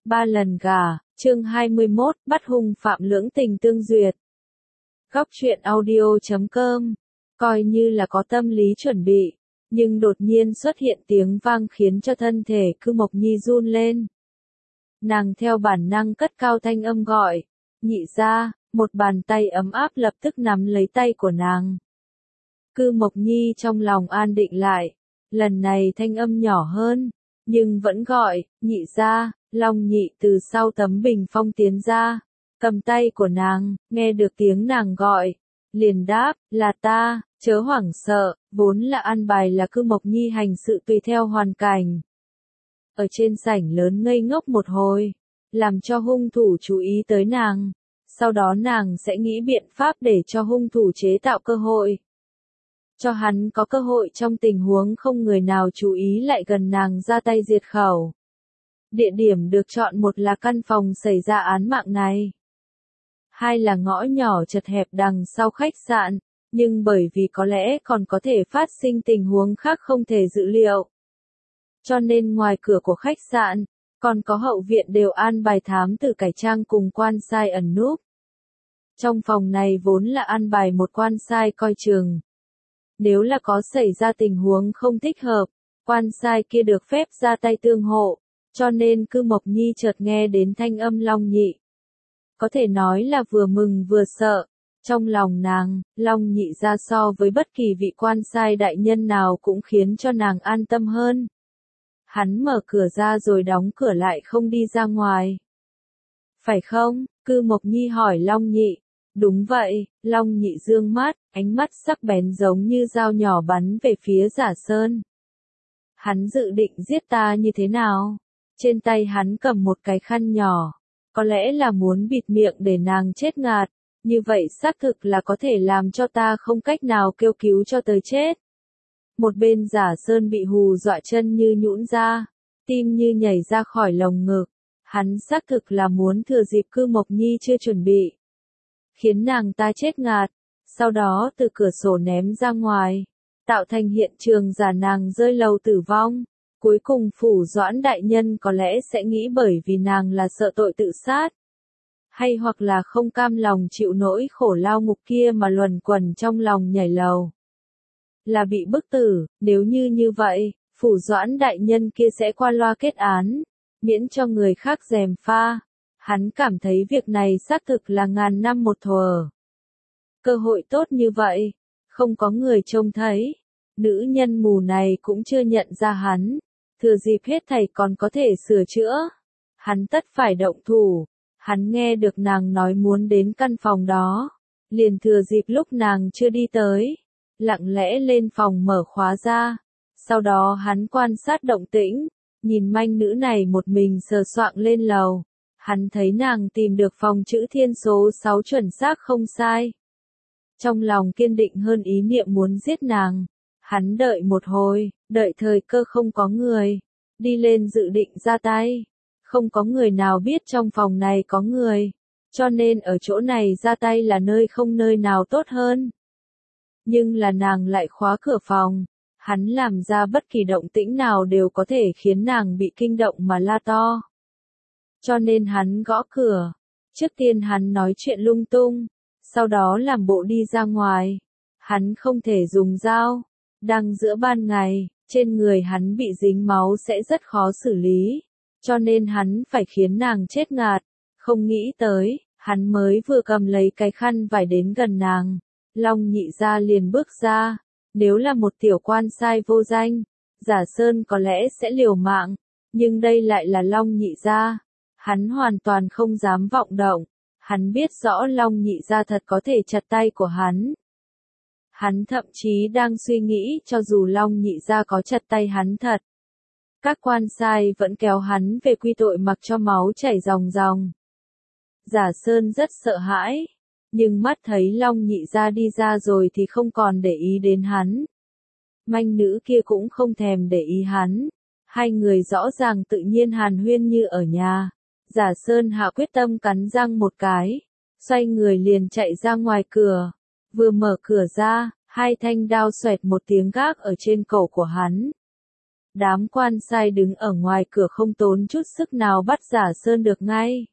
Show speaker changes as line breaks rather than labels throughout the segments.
Ba lần gả, chương 21, bắt hung phạm lưỡng tình tương duyệt. Góc truyện audio.com, coi như là có tâm lý chuẩn bị, nhưng đột nhiên xuất hiện tiếng vang khiến cho thân thể Cư Mộc Nhi run lên. Nàng theo bản năng cất cao thanh âm gọi, nhị gia, một bàn tay ấm áp lập tức nắm lấy tay của nàng. Cư Mộc Nhi trong lòng an định lại, lần này thanh âm nhỏ hơn, nhưng vẫn gọi, nhị gia. Long Nhị từ sau tấm bình phong tiến ra, cầm tay của nàng, nghe được tiếng nàng gọi, liền đáp, là ta, chớ hoảng sợ, vốn là an bài là Cư Mộc Nhi hành sự tùy theo hoàn cảnh. Ở trên sảnh lớn ngây ngốc một hồi, làm cho hung thủ chú ý tới nàng, sau đó nàng sẽ nghĩ biện pháp để cho hung thủ chế tạo cơ hội. Cho hắn có cơ hội trong tình huống không người nào chú ý lại gần nàng ra tay diệt khẩu. Địa điểm được chọn một là căn phòng xảy ra án mạng này. Hai là ngõ nhỏ chật hẹp đằng sau khách sạn, nhưng bởi vì có lẽ còn có thể phát sinh tình huống khác không thể dự liệu. Cho nên ngoài cửa của khách sạn, còn có hậu viện đều an bài thám tử cải trang cùng quan sai ẩn núp. Trong phòng này vốn là an bài một quan sai coi chừng. Nếu là có xảy ra tình huống không thích hợp, quan sai kia được phép ra tay tương hộ. Cho nên Cư Mộc Nhi chợt nghe đến thanh âm Long Nhị. Có thể nói là vừa mừng vừa sợ. Trong lòng nàng, Long Nhị ra so với bất kỳ vị quan sai đại nhân nào cũng khiến cho nàng an tâm hơn. Hắn mở cửa ra rồi đóng cửa lại không đi ra ngoài. Phải không? Cư Mộc Nhi hỏi Long Nhị. Đúng vậy, Long Nhị dương mắt, ánh mắt sắc bén giống như dao nhỏ bắn về phía Giả Sơn. Hắn dự định giết ta như thế nào? Trên tay hắn cầm một cái khăn nhỏ, có lẽ là muốn bịt miệng để nàng chết ngạt, như vậy xác thực là có thể làm cho ta không cách nào kêu cứu cho tới chết. Một bên Giả Sơn bị hù dọa chân như nhũn ra, tim như nhảy ra khỏi lồng ngực, hắn xác thực là muốn thừa dịp Cư Mộc Nhi chưa chuẩn bị, khiến nàng ta chết ngạt, sau đó từ cửa sổ ném ra ngoài, tạo thành hiện trường giả nàng rơi lầu tử vong. Cuối cùng Phủ Doãn đại nhân có lẽ sẽ nghĩ bởi vì nàng là sợ tội tự sát, hay hoặc là không cam lòng chịu nỗi khổ lao ngục kia mà luẩn quẩn trong lòng nhảy lầu. Là bị bức tử, nếu như vậy, Phủ Doãn đại nhân kia sẽ qua loa kết án, miễn cho người khác gièm pha. Hắn cảm thấy việc này xác thực là ngàn năm một thuở. Cơ hội tốt như vậy, không có người trông thấy. Nữ nhân mù này cũng chưa nhận ra hắn. Thừa dịp hết thảy còn có thể sửa chữa. Hắn tất phải động thủ. Hắn nghe được nàng nói muốn đến căn phòng đó. Liền thừa dịp lúc nàng chưa đi tới. Lặng lẽ lên phòng mở khóa ra. Sau đó hắn quan sát động tĩnh. Nhìn manh nữ này một mình sờ soạng lên lầu. Hắn thấy nàng tìm được phòng chữ thiên số 6 chuẩn xác không sai. Trong lòng kiên định hơn ý niệm muốn giết nàng. Hắn đợi một hồi, đợi thời cơ không có người, đi lên dự định ra tay. Không có người nào biết trong phòng này có người, cho nên ở chỗ này ra tay là nơi không nơi nào tốt hơn. Nhưng là nàng lại khóa cửa phòng, hắn làm ra bất kỳ động tĩnh nào đều có thể khiến nàng bị kinh động mà la to. Cho nên hắn gõ cửa, trước tiên hắn nói chuyện lung tung, sau đó làm bộ đi ra ngoài. Hắn không thể dùng dao. Đang giữa ban ngày, trên người hắn bị dính máu sẽ rất khó xử lý, cho nên hắn phải khiến nàng chết ngạt. Không nghĩ tới, hắn mới vừa cầm lấy cái khăn vải đến gần nàng, Long Nhị gia liền bước ra. Nếu là một tiểu quan sai vô danh, Giả Sơn có lẽ sẽ liều mạng, nhưng đây lại là Long Nhị gia, hắn hoàn toàn không dám vọng động. Hắn biết rõ Long Nhị gia thật có thể chặt tay của hắn. Hắn thậm chí đang suy nghĩ cho dù Long Nhị gia có chặt tay hắn thật. Các quan sai vẫn kéo hắn về quy tội mặc cho máu chảy ròng ròng. Giả Sơn rất sợ hãi, nhưng mắt thấy Long Nhị gia đi ra rồi thì không còn để ý đến hắn. Manh nữ kia cũng không thèm để ý hắn. Hai người rõ ràng tự nhiên hàn huyên như ở nhà. Giả Sơn hạ quyết tâm cắn răng một cái, xoay người liền chạy ra ngoài cửa. Vừa mở cửa ra, hai thanh đao xoẹt một tiếng gác ở trên cổ của hắn. Đám quan sai đứng ở ngoài cửa không tốn chút sức nào bắt Giả Sơn được ngay.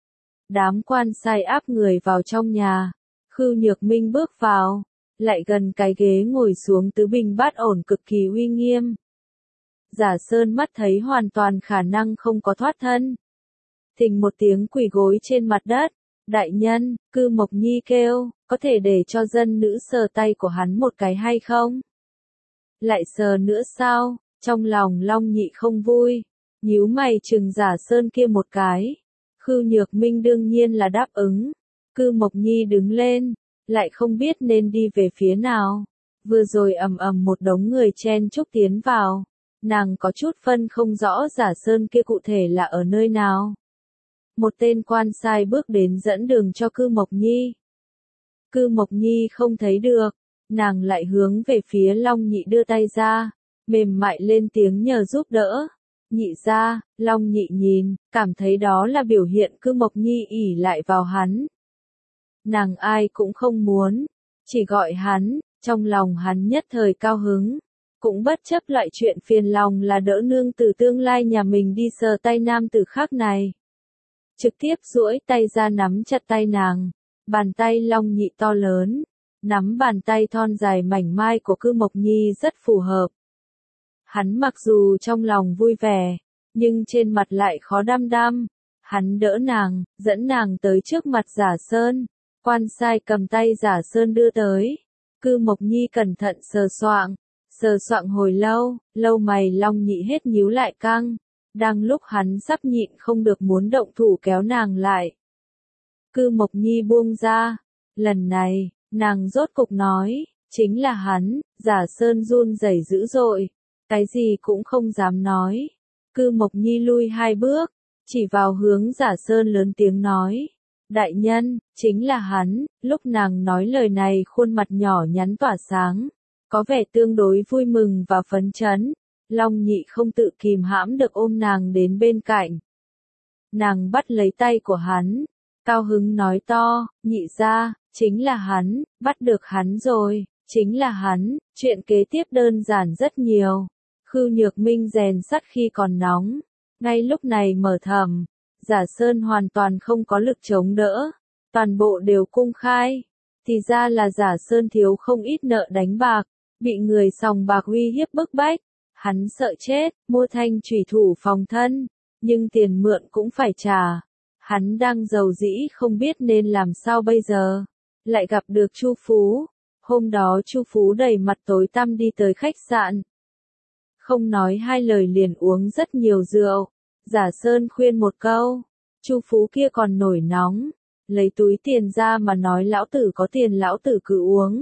Đám quan sai áp người vào trong nhà. Khưu Nhược Minh bước vào, lại gần cái ghế ngồi xuống tứ bình bát ổn cực kỳ uy nghiêm. Giả Sơn mắt thấy hoàn toàn khả năng không có thoát thân. Thình một tiếng quỳ gối trên mặt đất. Đại nhân, Cư Mộc Nhi kêu, có thể để cho dân nữ sờ tay của hắn một cái hay không? Lại sờ nữa sao? Trong lòng Long Nhị không vui, nhíu mày trừng Giả Sơn kia một cái. Khưu Nhược Minh đương nhiên là đáp ứng. Cư Mộc Nhi đứng lên, lại không biết nên đi về phía nào. Vừa rồi ầm ầm một đống người chen chúc tiến vào, nàng có chút phân không rõ Giả Sơn kia cụ thể là ở nơi nào. Một tên quan sai bước đến dẫn đường cho Cư Mộc Nhi. Cư Mộc Nhi không thấy được, nàng lại hướng về phía Long Nhị đưa tay ra, mềm mại lên tiếng nhờ giúp đỡ. Nhị ra, Long Nhị nhìn, cảm thấy đó là biểu hiện Cư Mộc Nhi ỷ lại vào hắn. Nàng ai cũng không muốn, chỉ gọi hắn, trong lòng hắn nhất thời cao hứng, cũng bất chấp loại chuyện phiền lòng là đỡ nương tử tương lai nhà mình đi sờ tay nam tử khác này. Trực tiếp duỗi tay ra nắm chặt tay nàng, bàn tay Long Nhị to lớn, nắm bàn tay thon dài mảnh mai của Cư Mộc Nhi rất phù hợp. Hắn mặc dù trong lòng vui vẻ, nhưng trên mặt lại khó đăm đăm. Hắn đỡ nàng, dẫn nàng tới trước mặt Giả Sơn. Quan sai cầm tay Giả Sơn đưa tới. Cư Mộc Nhi cẩn thận sờ soạng hồi lâu, lâu mày Long Nhị hết nhíu lại căng. Đang lúc hắn sắp nhịn không được muốn động thủ kéo nàng lại. Cư Mộc Nhi buông ra. Lần này, nàng rốt cục nói, chính là hắn. Giả Sơn run rẩy dữ dội, cái gì cũng không dám nói. Cư Mộc Nhi lui 2 bước, chỉ vào hướng Giả Sơn lớn tiếng nói. Đại nhân, chính là hắn. Lúc nàng nói lời này khuôn mặt nhỏ nhắn tỏa sáng, có vẻ tương đối vui mừng và phấn chấn. Long Nhị không tự kìm hãm được ôm nàng đến bên cạnh. Nàng bắt lấy tay của hắn, cao hứng nói to, nhị ra, chính là hắn, bắt được hắn rồi, chính là hắn. Chuyện kế tiếp đơn giản rất nhiều. Khưu Nhược Minh rèn sắt khi còn nóng, ngay lúc này mở thầm. Giả Sơn hoàn toàn không có lực chống đỡ, toàn bộ đều cung khai. Thì ra là Giả Sơn thiếu không ít nợ đánh bạc, bị người sòng bạc uy hiếp bức bách. Hắn sợ chết, mua thanh chủy thủ phòng thân, nhưng tiền mượn cũng phải trả. Hắn đang rầu rĩ không biết nên làm sao bây giờ. Lại gặp được Chu Phú. Hôm đó Chu Phú đầy mặt tối tăm đi tới khách sạn. Không nói hai lời liền uống rất nhiều rượu. Giả Sơn khuyên một câu. Chu Phú kia còn nổi nóng, lấy túi tiền ra mà nói lão tử có tiền lão tử cứ uống.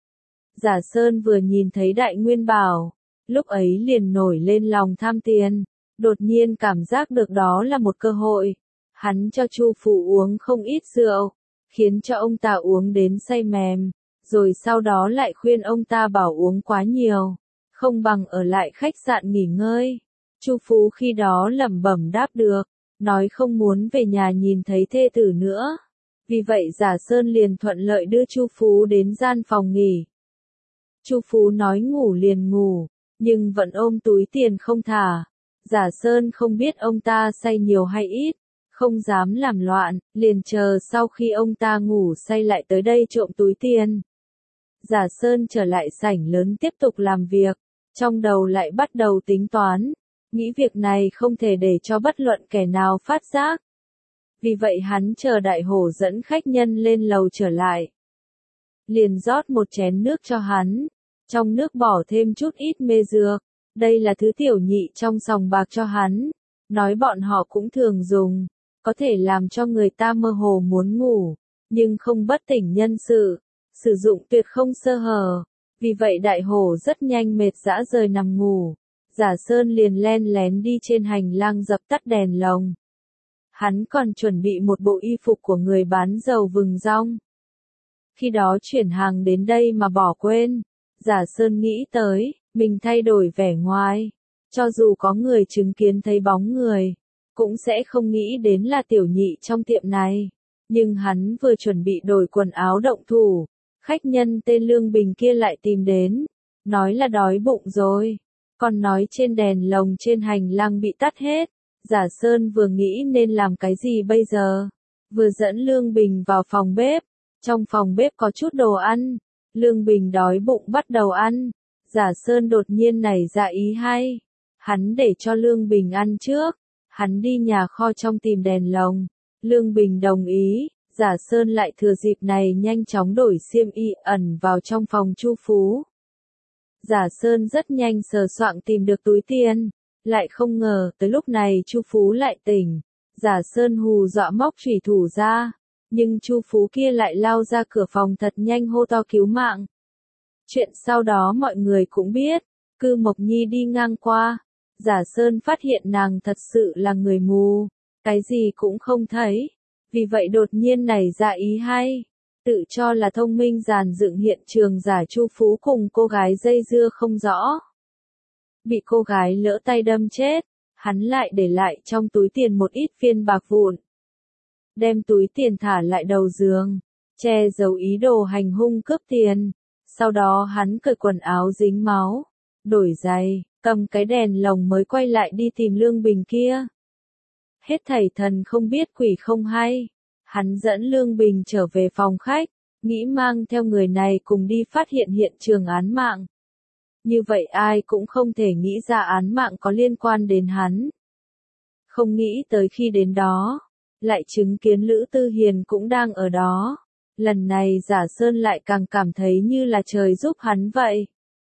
Giả Sơn vừa nhìn thấy Đại Nguyên Bảo, lúc ấy liền nổi lên lòng tham tiền, đột nhiên cảm giác được đó là một cơ hội. Hắn cho Chu Phú uống không ít rượu, khiến cho ông ta uống đến say mềm, rồi sau đó lại khuyên ông ta bảo uống quá nhiều, không bằng ở lại khách sạn nghỉ ngơi. Chu Phú khi đó lẩm bẩm đáp được, nói không muốn về nhà nhìn thấy thê tử nữa. Vì vậy Giả Sơn liền thuận lợi đưa Chu Phú đến gian phòng nghỉ. Chu Phú nói ngủ liền ngủ, nhưng vẫn ôm túi tiền không thả. Giả Sơn không biết ông ta say nhiều hay ít, không dám làm loạn, liền chờ sau khi ông ta ngủ say lại tới đây trộm túi tiền. Giả Sơn trở lại sảnh lớn tiếp tục làm việc, trong đầu lại bắt đầu tính toán, nghĩ việc này không thể để cho bất luận kẻ nào phát giác. Vì vậy hắn chờ Đại Hổ dẫn khách nhân lên lầu trở lại. Liền rót một chén nước cho hắn, trong nước bỏ thêm chút ít mê dược, đây là thứ tiểu nhị trong sòng bạc cho hắn, nói bọn họ cũng thường dùng, có thể làm cho người ta mơ hồ muốn ngủ, nhưng không bất tỉnh nhân sự, sử dụng tuyệt không sơ hở. Vì vậy Đại Hổ rất nhanh mệt dã rời nằm ngủ. Giả Sơn liền len lén đi trên hành lang dập tắt đèn lồng. Hắn còn chuẩn bị một bộ y phục của người bán dầu vừng rong. Khi đó chuyển hàng đến đây mà bỏ quên. Giả Sơn nghĩ tới, mình thay đổi vẻ ngoài. Cho dù có người chứng kiến thấy bóng người, cũng sẽ không nghĩ đến là tiểu nhị trong tiệm này. Nhưng hắn vừa chuẩn bị đổi quần áo động thủ, khách nhân tên Lương Bình kia lại tìm đến, nói là đói bụng rồi. Còn nói trên đèn lồng trên hành lang bị tắt hết. Giả Sơn vừa nghĩ nên làm cái gì bây giờ. Vừa dẫn Lương Bình vào phòng bếp. Trong phòng bếp có chút đồ ăn. Lương Bình đói bụng bắt đầu ăn. Giả Sơn đột nhiên nảy ra ý hay. Hắn để cho Lương Bình ăn trước. Hắn đi nhà kho trong tìm đèn lồng. Lương Bình đồng ý. Giả Sơn lại thừa dịp này nhanh chóng đổi xiêm y ẩn vào trong phòng Chu Phú. Giả Sơn rất nhanh sờ soạng tìm được túi tiền. Lại không ngờ tới lúc này Chu Phú lại tỉnh. Giả Sơn hù dọa móc chủy thủ ra. Nhưng Chu Phú kia lại lao ra cửa phòng thật nhanh hô to cứu mạng. Chuyện sau đó mọi người cũng biết. Cư Mộc Nhi đi ngang qua. Giả Sơn phát hiện nàng thật sự là người mù. Cái gì cũng không thấy. Vì vậy đột nhiên nảy ra ý hay. Tự cho là thông minh dàn dựng hiện trường giả Chu Phú cùng cô gái dây dưa không rõ. Bị cô gái lỡ tay đâm chết. Hắn lại để lại trong túi tiền một ít viên bạc vụn. Đem túi tiền thả lại đầu giường. Che giấu ý đồ hành hung cướp tiền. Sau đó hắn cởi quần áo dính máu. Đổi giày, cầm cái đèn lồng mới quay lại đi tìm Lương Bình kia. Hết thảy thần không biết quỷ không hay. Hắn dẫn Lương Bình trở về phòng khách. Nghĩ mang theo người này cùng đi phát hiện hiện trường án mạng. Như vậy ai cũng không thể nghĩ ra án mạng có liên quan đến hắn. Không nghĩ tới khi đến đó, lại chứng kiến Lữ Tư Hiền cũng đang ở đó. Lần này Giả Sơn lại càng cảm thấy như là trời giúp hắn vậy.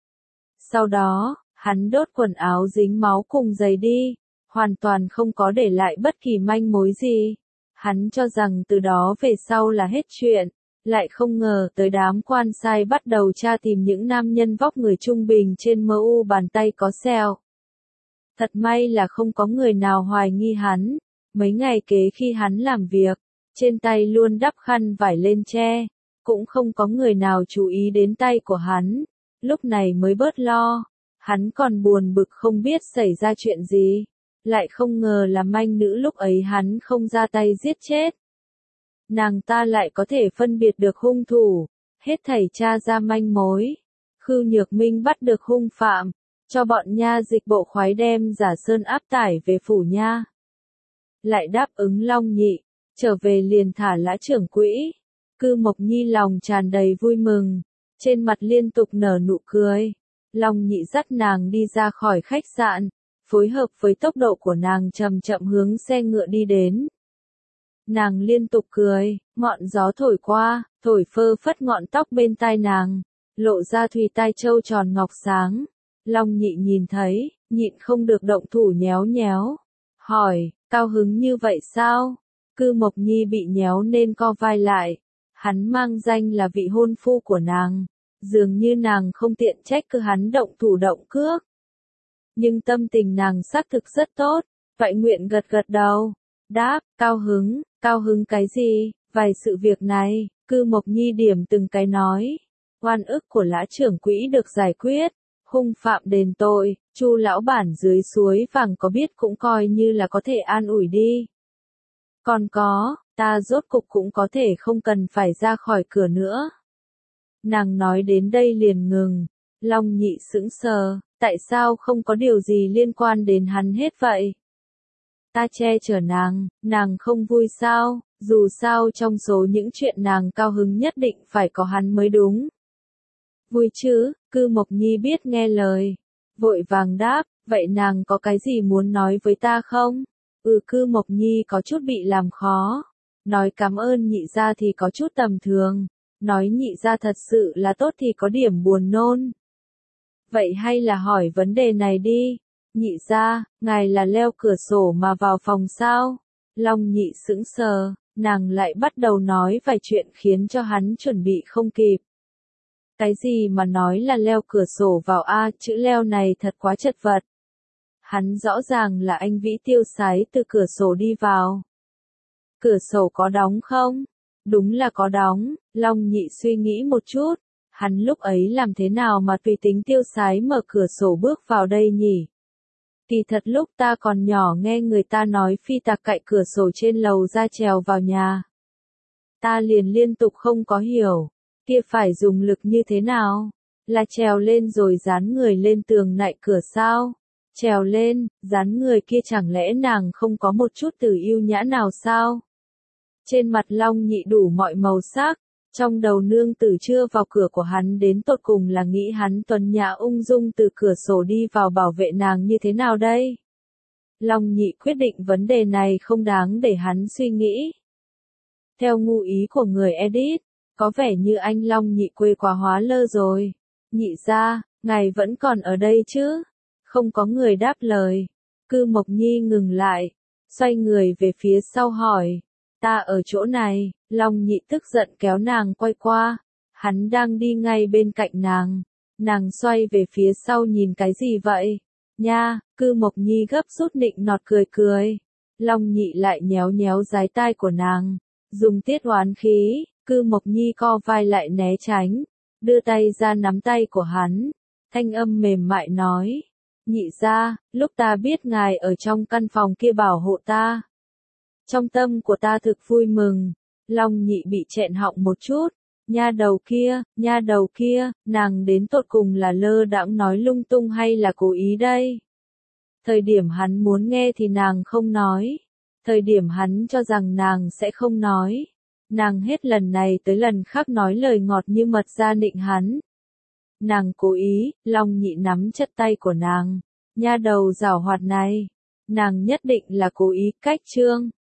Sau đó, hắn đốt quần áo dính máu cùng giày đi, hoàn toàn không có để lại bất kỳ manh mối gì. Hắn cho rằng từ đó về sau là hết chuyện. Lại không ngờ tới đám quan sai bắt đầu tra tìm những nam nhân vóc người trung bình trên mu bàn tay có sẹo. Thật may là không có người nào hoài nghi hắn. Mấy ngày kế khi hắn làm việc, trên tay luôn đắp khăn vải lên che, cũng không có người nào chú ý đến tay của hắn. Lúc này mới bớt lo, hắn còn buồn bực không biết xảy ra chuyện gì. Lại không ngờ là manh nữ lúc ấy hắn không ra tay giết chết. Nàng ta lại có thể phân biệt được hung thủ, hết thảy tra ra manh mối. Khưu Nhược Minh bắt được hung phạm, cho bọn nha dịch bộ khoái đem Giả Sơn áp tải về phủ nha. Lại đáp ứng Long Nhị, trở về liền thả Lã trưởng quỹ. Cư Mộc Nhi lòng tràn đầy vui mừng, trên mặt liên tục nở nụ cười. Long Nhị dắt nàng đi ra khỏi khách sạn, phối hợp với tốc độ của nàng chậm chậm hướng xe ngựa đi đến. Nàng liên tục cười, ngọn gió thổi qua, thổi phơ phất ngọn tóc bên tai nàng, lộ ra thùy tai châu tròn ngọc sáng. Long Nhị nhìn thấy, nhịn không được động thủ nhéo nhéo. Hỏi, cao hứng như vậy sao? Cư Mộc Nhi bị nhéo nên co vai lại. Hắn mang danh là vị hôn phu của nàng. Dường như nàng không tiện trách cứ hắn động thủ động cước. Nhưng tâm tình nàng xác thực rất tốt, vậy nguyện gật gật đầu. Đáp, cao hứng cái gì, vài sự việc này, Cư Mộc Nhi điểm từng cái nói. Oan ức của Lã trưởng quỹ được giải quyết, hung phạm đền tội, Chu lão bản dưới suối vàng có biết cũng coi như là có thể an ủi đi. Còn có, ta rốt cục cũng có thể không cần phải ra khỏi cửa nữa. Nàng nói đến đây liền ngừng, Long Nhị sững sờ, tại sao không có điều gì liên quan đến hắn hết vậy? Ta che chở nàng không vui sao, dù sao trong số những chuyện nàng cao hứng nhất định phải có hắn mới đúng. Vui chứ, Cư Mộc Nhi biết nghe lời, vội vàng đáp, vậy nàng có cái gì muốn nói với ta không? Cư Mộc Nhi có chút bị làm khó, nói cảm ơn nhị gia thì có chút tầm thường, nói nhị gia thật sự là tốt thì có điểm buồn nôn. Vậy hay là hỏi vấn đề này đi. Nhị gia, ngài là leo cửa sổ mà vào phòng sao? Long Nhị sững sờ, nàng lại bắt đầu nói vài chuyện khiến cho hắn chuẩn bị không kịp. Cái gì mà nói là leo cửa sổ vào a, chữ leo này thật quá chật vật. Hắn rõ ràng là anh Vĩ tiêu sái từ cửa sổ đi vào. Cửa sổ có đóng không? Đúng là có đóng, Long Nhị suy nghĩ một chút. Hắn lúc ấy làm thế nào mà tùy tính tiêu sái mở cửa sổ bước vào đây nhỉ? Kỳ thật lúc ta còn nhỏ nghe người ta nói phi tặc cậy cửa sổ trên lầu ra trèo vào nhà. Ta liền liên tục không có hiểu, kia phải dùng lực như thế nào? Là trèo lên rồi dán người lên tường nạy cửa sao? Trèo lên, dán người kia chẳng lẽ nàng không có một chút từ yêu nhã nào sao? Trên mặt Long Nhị đủ mọi màu sắc, trong đầu nương tử chưa vào cửa của hắn đến tột cùng là nghĩ hắn tuấn nhã ung dung từ cửa sổ đi vào bảo vệ nàng như thế nào đây? Long Nhị quyết định vấn đề này không đáng để hắn suy nghĩ. Theo ngu ý của người edit, có vẻ như anh Long Nhị quê quá hóa lơ rồi. Nhị gia, ngài vẫn còn ở đây chứ? Không có người đáp lời. Cư Mộc Nhi ngừng lại, xoay người về phía sau hỏi. Ta ở chỗ này, Long Nhị tức giận kéo nàng quay qua. Hắn đang đi ngay bên cạnh nàng. Nàng xoay về phía sau nhìn cái gì vậy? Nha, Cư Mộc Nhi gấp rút nịnh nọt cười cười. Long Nhị lại nhéo nhéo dái tai của nàng. Dùng tiết oán khí, Cư Mộc Nhi co vai lại né tránh. Đưa tay ra nắm tay của hắn. Thanh âm mềm mại nói. Nhị gia, lúc ta biết ngài ở trong căn phòng kia bảo hộ ta. Trong tâm của ta thực vui mừng. Long Nhị bị nghẹn họng một chút. Nha đầu kia, nàng đến tột cùng là lơ đãng nói lung tung hay là cố ý đây? Thời điểm hắn muốn nghe thì nàng không nói. Thời điểm hắn cho rằng nàng sẽ không nói. Nàng hết lần này tới lần khác nói lời ngọt như mật ra nịnh hắn. Nàng cố ý, Long Nhị nắm chặt tay của nàng. Nha đầu giảo hoạt này. Nàng nhất định là cố ý cách trương.